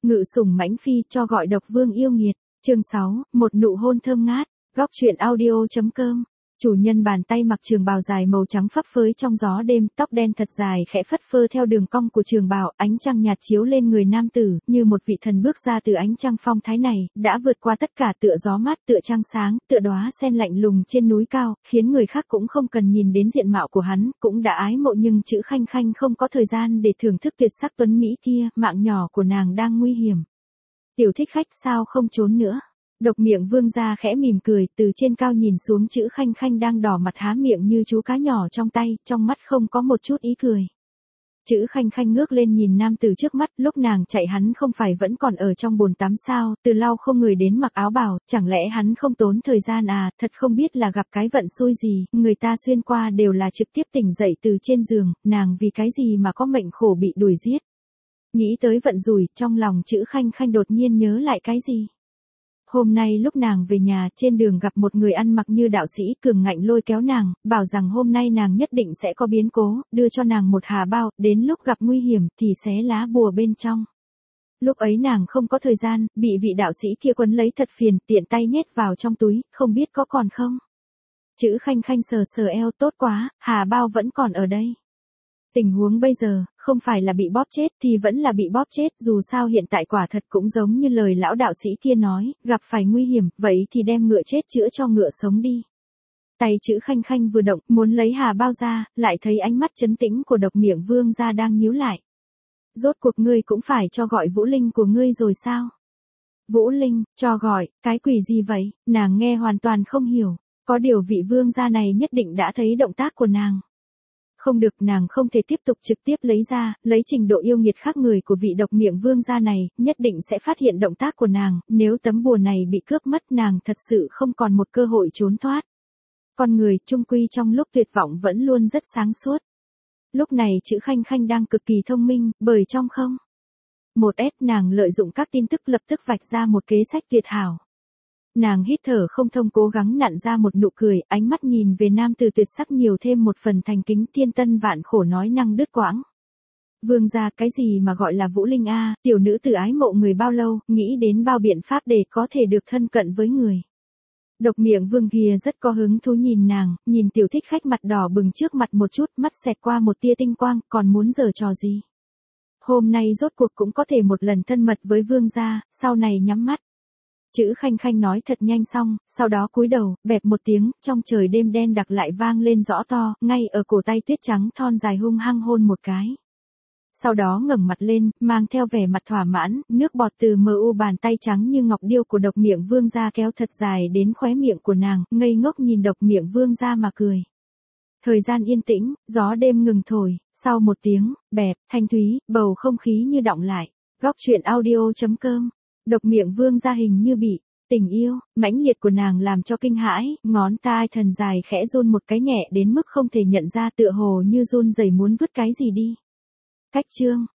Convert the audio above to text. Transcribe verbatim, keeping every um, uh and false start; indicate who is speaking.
Speaker 1: Ngự sủng mãnh phi cho gọi độc vương yêu nghiệt. Chương sáu, một nụ hôn thơm ngát. Góc truyện audio.com. Chủ nhân bàn tay mặc trường bào dài màu trắng phấp phới trong gió đêm, tóc đen thật dài khẽ phất phơ theo đường cong của trường bào, ánh trăng nhạt chiếu lên người nam tử, như một vị thần bước ra từ ánh trăng phong thái này, đã vượt qua tất cả, tựa gió mát, tựa trăng sáng, tựa đóa sen lạnh lùng trên núi cao, khiến người khác cũng không cần nhìn đến diện mạo của hắn, cũng đã ái mộ, nhưng chữ Khanh Khanh không có thời gian để thưởng thức tuyệt sắc tuấn mỹ kia, mạng nhỏ của nàng đang nguy hiểm. Tiểu thích khách sao không trốn nữa? Độc miệng vương gia khẽ mỉm cười, từ trên cao nhìn xuống chữ Khanh Khanh đang đỏ mặt há miệng như chú cá nhỏ trong tay, trong mắt không có một chút ý cười. Chữ Khanh Khanh ngước lên nhìn nam tử trước mắt, lúc nàng chạy hắn không phải vẫn còn ở trong bồn tắm sao, từ lau không người đến mặc áo bào, chẳng lẽ hắn không tốn thời gian à, thật không biết là gặp cái vận xui gì, người ta xuyên qua đều là trực tiếp tỉnh dậy từ trên giường, nàng vì cái gì mà có mệnh khổ bị đuổi giết. Nghĩ tới vận rủi, trong lòng chữ Khanh Khanh đột nhiên nhớ lại cái gì. Hôm nay lúc nàng về nhà, trên đường gặp một người ăn mặc như đạo sĩ, cường ngạnh lôi kéo nàng, bảo rằng hôm nay nàng nhất định sẽ có biến cố, đưa cho nàng một hà bao, đến lúc gặp nguy hiểm thì xé lá bùa bên trong. Lúc ấy nàng không có thời gian, bị vị đạo sĩ kia quấn lấy thật phiền, tiện tay nhét vào trong túi, không biết có còn không. Chữ Khanh Khanh sờ sờ eo, tốt quá, hà bao vẫn còn ở đây. Tình huống bây giờ, không phải là bị bóp chết thì vẫn là bị bóp chết, dù sao hiện tại quả thật cũng giống như lời lão đạo sĩ kia nói, gặp phải nguy hiểm, vậy thì đem ngựa chết chữa cho ngựa sống đi. Tay chữ Khanh Khanh vừa động, muốn lấy hà bao ra, lại thấy ánh mắt trấn tĩnh của độc miệng vương gia đang nhíu lại. Rốt cuộc ngươi cũng phải cho gọi Vũ Linh của ngươi rồi sao? Vũ Linh, cho gọi, cái quỷ gì vậy? Nàng nghe hoàn toàn không hiểu, có điều vị vương gia này nhất định đã thấy động tác của nàng. Không được, nàng không thể tiếp tục trực tiếp lấy ra, lấy trình độ yêu nghiệt khác người của vị độc miệng vương gia này, nhất định sẽ phát hiện động tác của nàng, nếu tấm bùa này bị cướp mất nàng thật sự không còn một cơ hội trốn thoát. Con người, chung quy trong lúc tuyệt vọng vẫn luôn rất sáng suốt. Lúc này chữ Khanh Khanh đang cực kỳ thông minh, bởi trong không. Một S nàng lợi dụng các tin tức lập tức vạch ra một kế sách tuyệt hảo. Nàng hít thở không thông, cố gắng nặn ra một nụ cười, ánh mắt nhìn về nam tử tuyệt sắc nhiều thêm một phần thành kính, thiên tân vạn khổ nói năng đứt quãng. Vương gia, cái gì mà gọi là Vũ Linh a, tiểu nữ tử ái mộ người bao lâu, nghĩ đến bao biện pháp để có thể được thân cận với người. Độc miệng vương kia rất có hứng thú nhìn nàng, nhìn tiểu thích khách mặt đỏ bừng trước mặt một chút, mắt xẹt qua một tia tinh quang, còn muốn giở trò gì. Hôm nay rốt cuộc cũng có thể một lần thân mật với vương gia, sau này nhắm mắt. Chữ Khanh Khanh nói thật nhanh xong, sau đó cúi đầu, bẹp một tiếng, trong trời đêm đen đặc lại vang lên rõ to, ngay ở cổ tay tuyết trắng thon dài hung hăng hôn một cái. Sau đó ngẩng mặt lên, mang theo vẻ mặt thỏa mãn, nước bọt từ mờ u bàn tay trắng như ngọc điêu của độc miệng vương gia kéo thật dài đến khóe miệng của nàng, ngây ngốc nhìn độc miệng vương gia mà cười. Thời gian yên tĩnh, gió đêm ngừng thổi, sau một tiếng, bẹp, thanh thúy, bầu không khí như đọng lại. Góc truyện audio.com. Độc miệng vương gia hình như bị tình yêu mãnh liệt của nàng làm cho kinh hãi, ngón tay thần dài khẽ run một cái nhẹ đến mức không thể nhận ra, tựa hồ như run rẩy muốn vứt cái gì đi. Cách chương